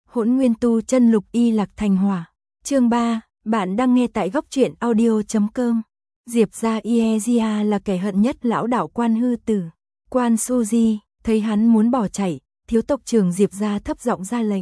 Hỗn Nguyên Tu Chân Lục Y Lạc Thành Hỏa. Chương 3, bạn đang nghe tại góc truyện audio.com. Diệp gia Iezia là kẻ hận nhất lão đạo Quan Hư Tử. Quan Suji thấy hắn muốn bỏ chạy, thiếu tộc trưởng Diệp gia thấp giọng ra lệnh.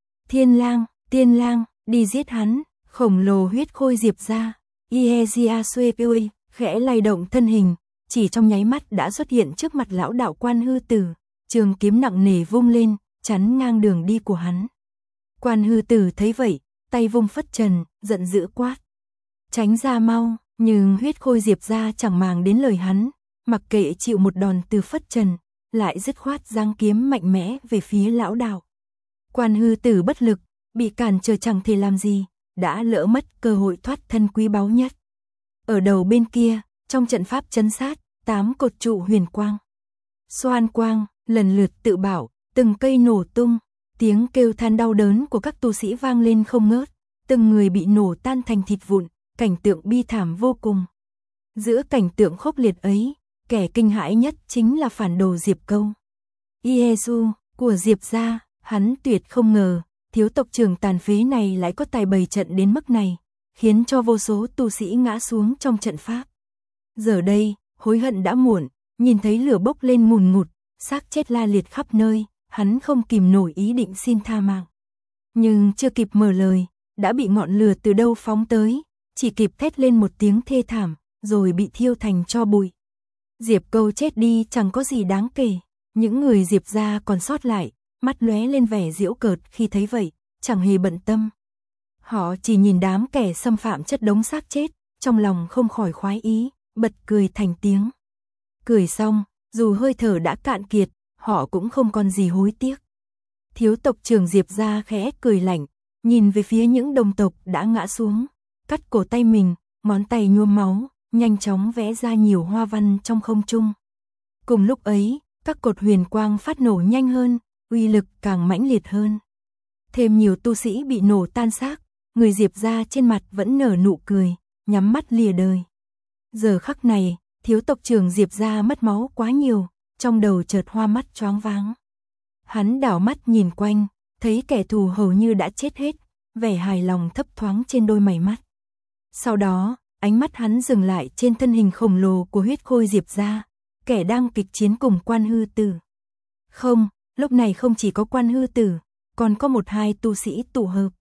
Tiên lang, đi giết hắn. Khổng lồ huyết khôi Diệp gia. Iezia Suepui khẽ lay động thân hình, chỉ trong nháy mắt đã xuất hiện trước mặt lão đạo Quan Hư Tử, trường kiếm nặng nề vung lên, chắn ngang đường đi của hắn. Quan Hư Tử thấy vậy, tay vung phất trần, giận dữ quát. Tránh ra mau, nhưng huyết khôi Diệp gia chẳng màng đến lời hắn, mặc kệ chịu một đòn từ phất trần, lại dứt khoát giáng kiếm mạnh mẽ về phía lão đạo. Quan Hư Tử bất lực, bị cản trở chẳng thể làm gì, đã lỡ mất cơ hội thoát thân quý báu nhất. Ở đầu bên kia, trong trận pháp trấn sát, 8 cột trụ huyền quang, xoan quang, lần lượt tự bảo, từng cây nổ tung, tiếng kêu than đau đớn của các tu sĩ vang lên không ngớt, từng người bị nổ tan thành thịt vụn, cảnh tượng bi thảm vô cùng. Giữa cảnh tượng khốc liệt ấy, kẻ kinh hãi nhất chính là phản đồ Diệp Câu. Iesu của Diệp gia, hắn tuyệt không ngờ, thiếu tộc trưởng tàn phế này lại có tài bày trận đến mức này, khiến cho vô số tu sĩ ngã xuống trong trận pháp. Giờ đây, hối hận đã muộn, nhìn thấy lửa bốc lên ngùn ngụt, xác chết la liệt khắp nơi, hắn không kìm nổi ý định xin tha mạng. Nhưng chưa kịp mở lời, đã bị ngọn lửa từ đâu phóng tới, chỉ kịp thét lên một tiếng thê thảm, rồi bị thiêu thành tro bụi. Diệp Câu chết đi chẳng có gì đáng kể, những người Diệp gia còn sót lại, mắt lóe lên vẻ giễu cợt khi thấy vậy, chẳng hề bận tâm. Họ chỉ nhìn đám kẻ xâm phạm chất đống xác chết, trong lòng không khỏi khoái ý, bật cười thành tiếng. Cười xong, dù hơi thở đã cạn kiệt, họ cũng không còn gì hối tiếc. Thiếu tộc trưởng Diệp gia khẽ cười lạnh, nhìn về phía những đồng tộc đã ngã xuống, cắt cổ tay mình, ngón tay nhuốm máu, nhanh chóng vẽ ra nhiều hoa văn trong không trung. Cùng lúc ấy, các cột huyền quang phát nổ nhanh hơn, uy lực càng mãnh liệt hơn. Thêm nhiều tu sĩ bị nổ tan xác, người Diệp gia trên mặt vẫn nở nụ cười, nhắm mắt lìa đời. Giờ khắc này, thiếu tộc trưởng Diệp gia mất máu quá nhiều, trong đầu chợt hoa mắt choáng váng. Hắn đảo mắt nhìn quanh, thấy kẻ thù hầu như đã chết hết, vẻ hài lòng thấp thoáng trên đôi mày mắt. Sau đó, ánh mắt hắn dừng lại trên thân hình khổng lồ của huyết khôi Diệp gia, kẻ đang kịch chiến cùng Quan Hư Tử. Không, lúc này không chỉ có Quan Hư Tử, còn có 1-2 tu sĩ tụ hợp.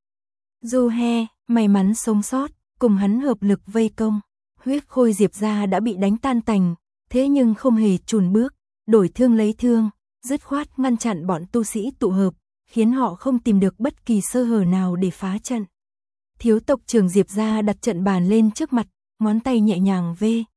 Du He, may mắn sống sót, cùng hắn hợp lực vây công. Huyết khôi Diệp gia đã bị đánh tan tành, thế nhưng không hề chùn bước, đổi thương lấy thương, dứt khoát ngăn chặn bọn tu sĩ tụ hợp, khiến họ không tìm được bất kỳ sơ hở nào để phá trận. Thiếu tộc trưởng Diệp gia đặt trận bàn lên trước mặt, ngón tay nhẹ nhàng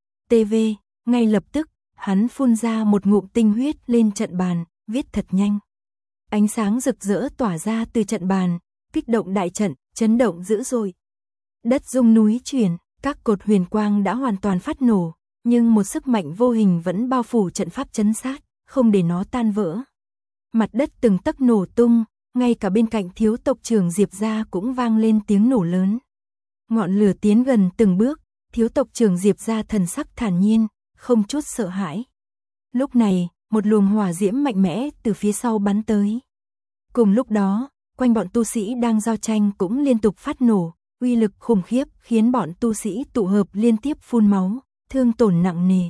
v, ngay lập tức, hắn phun ra một ngụm tinh huyết lên trận bàn, viết thật nhanh. Ánh sáng rực rỡ tỏa ra từ trận bàn, kích động đại trận, chấn động dữ dội. Đất rung núi chuyển, các cột huyền quang đã hoàn toàn phát nổ, nhưng một sức mạnh vô hình vẫn bao phủ trận pháp trấn sát, không để nó tan vỡ. Mặt đất từng tấc nổ tung, ngay cả bên cạnh thiếu tộc trưởng Diệp gia cũng vang lên tiếng nổ lớn. Ngọn lửa tiến gần từng bước, thiếu tộc trưởng Diệp gia thần sắc thản nhiên, không chút sợ hãi. Lúc này, một luồng hỏa diễm mạnh mẽ từ phía sau bắn tới. Cùng lúc đó, quanh bọn tu sĩ đang giao tranh cũng liên tục phát nổ, uy lực khủng khiếp khiến bọn tu sĩ tụ hợp liên tiếp phun máu, thương tổn nặng nề.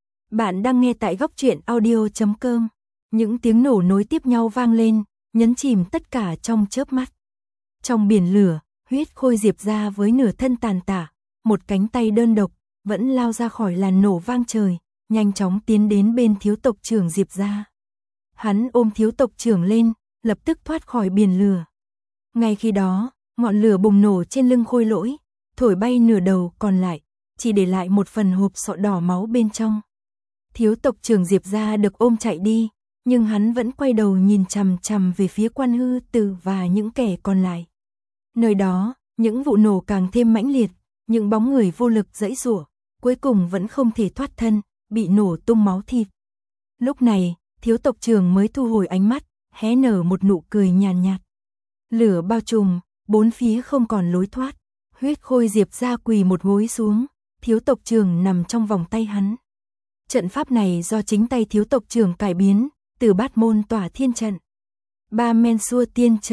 Bạn đang nghe tại góc truyện audio.com. Những tiếng nổ nối tiếp nhau vang lên, nhấn chìm tất cả trong chớp mắt. Trong biển lửa, huyết khôi Diệp gia với nửa thân tàn tả, một cánh tay đơn độc, vẫn lao ra khỏi làn nổ vang trời, nhanh chóng tiến đến bên thiếu tộc trưởng Diệp gia. Hắn ôm thiếu tộc trưởng lên, lập tức thoát khỏi biển lửa. Ngay khi đó, ngọn lửa bùng nổ trên lưng khôi lỗi, thổi bay nửa đầu còn lại, chỉ để lại một phần hộp sọ đỏ máu bên trong. Thiếu tộc trưởng Diệp gia được ôm chạy đi, nhưng hắn vẫn quay đầu nhìn chằm chằm về phía Quan Hư Tử và những kẻ còn lại. Nơi đó, những vụ nổ càng thêm mãnh liệt, những bóng người vô lực giãy giụa, cuối cùng vẫn không thể thoát thân, bị nổ tung máu thịt. Lúc này, thiếu tộc trưởng mới thu hồi ánh mắt, hé nở một nụ cười nhàn nhạt. Lửa bao trùm, bốn phía không còn lối thoát. Huyết khôi Diệp gia quỳ một gối xuống, thiếu tộc trưởng nằm trong vòng tay hắn. Trận pháp này do chính tay thiếu tộc trưởng cải biến, từ Bát Môn Tỏa Thiên trận. Ba men xua tiên chân,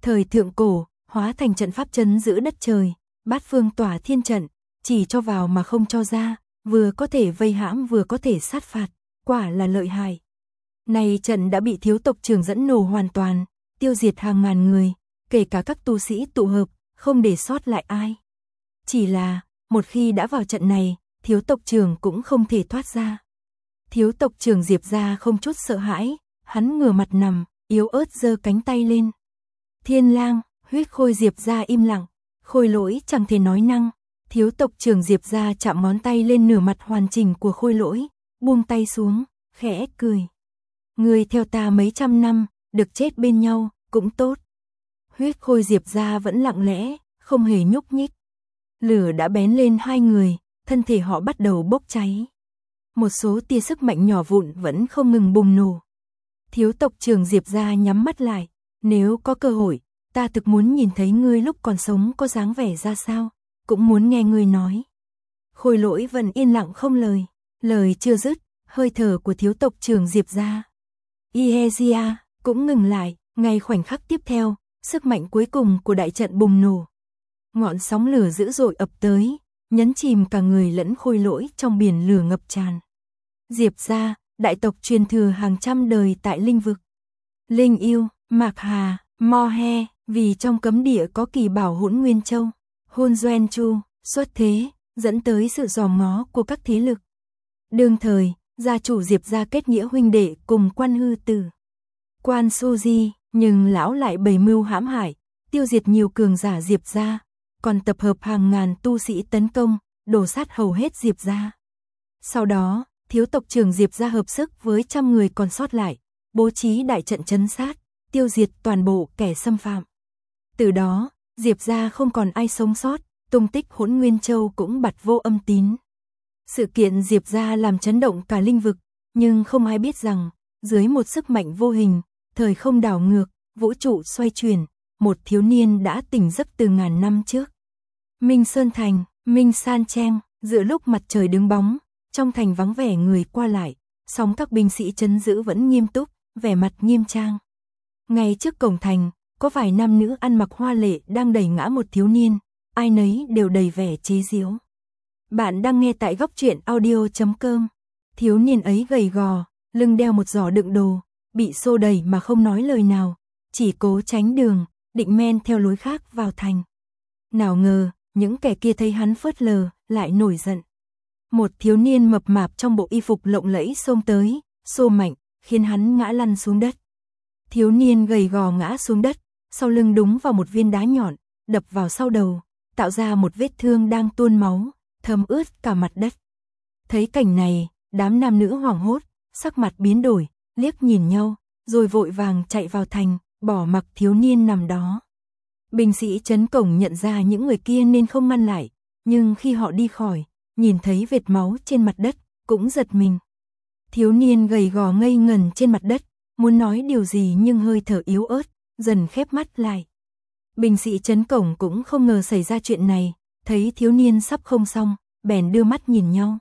Thời thượng cổ, hóa thành trận pháp trấn giữ đất trời, bát phương tỏa thiên trận, chỉ cho vào mà không cho ra, vừa có thể vây hãm vừa có thể sát phạt, quả là lợi hại. Này trận đã bị thiếu tộc trưởng dẫn nổ hoàn toàn, tiêu diệt hàng ngàn người, kể cả các tu sĩ tụ hợp, không để sót lại ai. Chỉ là, một khi đã vào trận này, thiếu tộc trưởng cũng không thể thoát ra. Thiếu tộc trưởng Diệp gia không chút sợ hãi, hắn ngửa mặt nằm, yếu ớt giơ cánh tay lên. Thiên lang, huyết khôi Diệp gia im lặng, Khôi Lỗi chẳng thể nói năng. Thiếu tộc trưởng Diệp gia chạm ngón tay lên nửa mặt hoàn chỉnh của Khôi Lỗi, buông tay xuống, khẽ cười. Người theo ta mấy trăm năm, được chết bên nhau, cũng tốt. Huyết khôi Diệp gia vẫn lặng lẽ, không hề nhúc nhích. Lửa đã bén lên hai người, thân thể họ bắt đầu bốc cháy. Một số tia sức mạnh nhỏ vụn vẫn không ngừng bùng nổ. Thiếu tộc trưởng Diệp gia nhắm mắt lại, nếu có cơ hội, ta thực muốn nhìn thấy ngươi lúc còn sống có dáng vẻ ra sao, cũng muốn nghe ngươi nói. Khôi Lỗi vẫn yên lặng không lời, lời chưa dứt, hơi thở của thiếu tộc trưởng Diệp gia Iezia cũng ngừng lại, ngay khoảnh khắc tiếp theo, sức mạnh cuối cùng của đại trận bùng nổ. Ngọn sóng lửa dữ dội ập tới, nhấn chìm cả người lẫn Khôi Lỗi trong biển lửa ngập tràn. Diệp gia, đại tộc truyền thừa hàng trăm đời tại linh vực. Linh Yêu, Mạc Hà, Mo He, vì trong cấm địa có kỳ bảo Hỗn Nguyên Châu, Hôn Doen Chu, xuất thế, dẫn tới sự dòm ngó của các thế lực. Đương thời, gia chủ Diệp gia kết nghĩa huynh đệ cùng Quan Hư Tử, Quan Suji, nhưng lão lại bày mưu hãm hại, tiêu diệt nhiều cường giả Diệp gia, còn tập hợp hàng ngàn tu sĩ tấn công, đổ sát hầu hết Diệp gia. Sau đó, thiếu tộc trưởng Diệp gia hợp sức với trăm người còn sót lại, bố trí đại trận trấn sát, tiêu diệt toàn bộ kẻ xâm phạm. Từ đó, Diệp gia không còn ai sống sót, tung tích Hỗn Nguyên Châu cũng bặt vô âm tín. Sự kiện Diệp gia làm chấn động cả linh vực, nhưng không ai biết rằng, dưới một sức mạnh vô hình, thời không đảo ngược, vũ trụ xoay chuyển, một thiếu niên đã tỉnh giấc từ ngàn năm trước. Minh Sơn Thành, Minh San Trang, giữa lúc mặt trời đứng bóng, trong thành vắng vẻ người qua lại, song các binh sĩ trấn giữ vẫn nghiêm túc, vẻ mặt nghiêm trang. Ngay trước cổng thành, có vài nam nữ ăn mặc hoa lệ đang đẩy ngã một thiếu niên, ai nấy đều đầy vẻ chế giễu. Bạn đang nghe tại góc truyện audio.com. Thiếu niên ấy gầy gò, lưng đeo một giỏ đựng đồ, bị xô đẩy mà không nói lời nào, chỉ cố tránh đường, định men theo lối khác vào thành. Nào ngờ, những kẻ kia thấy hắn phớt lờ, lại nổi giận. Một thiếu niên mập mạp trong bộ y phục lộng lẫy xông tới, xô mạnh, khiến hắn ngã lăn xuống đất. Thiếu niên gầy gò ngã xuống đất, sau lưng đúng vào một viên đá nhọn, đập vào sau đầu, tạo ra một vết thương đang tuôn máu, thấm ướt cả mặt đất. Thấy cảnh này, đám nam nữ hoảng hốt, sắc mặt biến đổi, liếc nhìn nhau, rồi vội vàng chạy vào thành, bỏ mặc thiếu niên nằm đó. Binh sĩ trấn cổng nhận ra những người kia nên không ngăn lại, nhưng khi họ đi khỏi, nhìn thấy vệt máu trên mặt đất, cũng giật mình. Thiếu niên gầy gò ngây ngần trên mặt đất, muốn nói điều gì nhưng hơi thở yếu ớt, dần khép mắt lại. Binh sĩ trấn cổng cũng không ngờ xảy ra chuyện này, thấy thiếu niên sắp không xong, bèn đưa mắt nhìn nhau.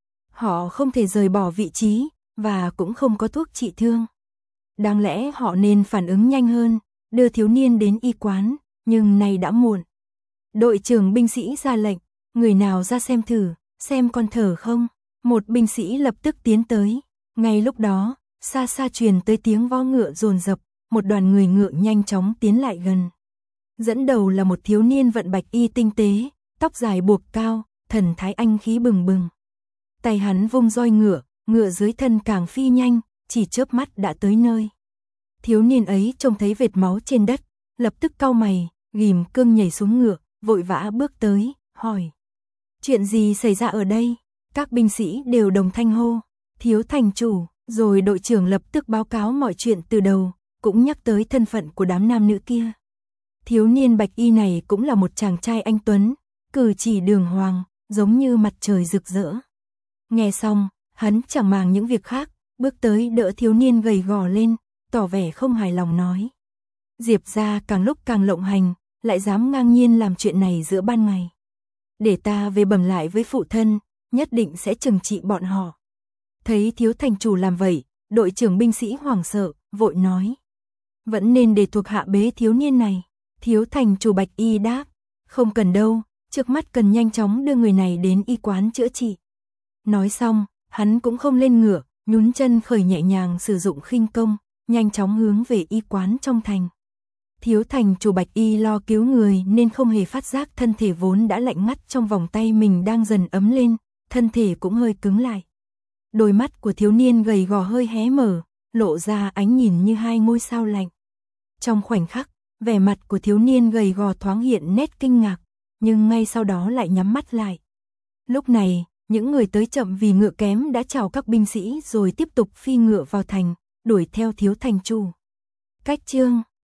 Họ không thể rời bỏ vị trí, và cũng không có thuốc trị thương. Đáng lẽ họ nên phản ứng nhanh hơn, đưa thiếu niên đến y quán, nhưng nay đã muộn. Đội trưởng binh sĩ ra lệnh, người nào ra xem thử, xem con thở không. Một binh sĩ lập tức tiến tới. Ngay lúc đó, xa xa truyền tới tiếng vó ngựa dồn dập, một đoàn người ngựa nhanh chóng tiến lại gần. Dẫn đầu là một thiếu niên vận bạch y tinh tế, tóc dài buộc cao, thần thái anh khí bừng bừng. Tay hắn vung roi ngựa, ngựa dưới thân càng phi nhanh, chỉ chớp mắt đã tới nơi. Thiếu niên ấy trông thấy vệt máu trên đất, lập tức cau mày, ghim cương nhảy xuống ngựa, vội vã bước tới, hỏi. Chuyện gì xảy ra ở đây? Các binh sĩ đều đồng thanh hô, thiếu thành chủ, rồi đội trưởng lập tức báo cáo mọi chuyện từ đầu, cũng nhắc tới thân phận của đám nam nữ kia. Thiếu niên bạch y này cũng là một chàng trai anh tuấn, cử chỉ đường hoàng, giống như mặt trời rực rỡ. Nghe xong, hắn chẳng màng những việc khác, bước tới đỡ thiếu niên gầy gò lên, tỏ vẻ không hài lòng nói. Diệp gia càng lúc càng lộng hành, lại dám ngang nhiên làm chuyện này giữa ban ngày. Để ta về bẩm lại với phụ thân, nhất định sẽ trừng trị bọn họ. Thấy thiếu thành chủ làm vậy, đội trưởng binh sĩ hoảng sợ, vội nói. Vẫn nên để thuộc hạ bế thiếu niên này. Thiếu thành chủ Bạch Y đáp, không cần đâu, trước mắt cần nhanh chóng đưa người này đến y quán chữa trị. Nói xong, hắn cũng không lên ngựa, nhún chân khởi nhẹ nhàng sử dụng khinh công, nhanh chóng hướng về y quán trong thành. Thiếu thành chủ Bạch Y lo cứu người nên không hề phát giác thân thể vốn đã lạnh ngắt trong vòng tay mình đang dần ấm lên, thân thể cũng hơi cứng lại. Đôi mắt của thiếu niên gầy gò hơi hé mở, lộ ra ánh nhìn như hai ngôi sao lạnh. Trong khoảnh khắc, vẻ mặt của thiếu niên gầy gò thoáng hiện nét kinh ngạc, nhưng ngay sau đó lại nhắm mắt lại. Lúc này, những người tới chậm vì ngựa kém đã chào các binh sĩ rồi tiếp tục phi ngựa vào thành, đuổi theo thiếu thành chủ. Cách chương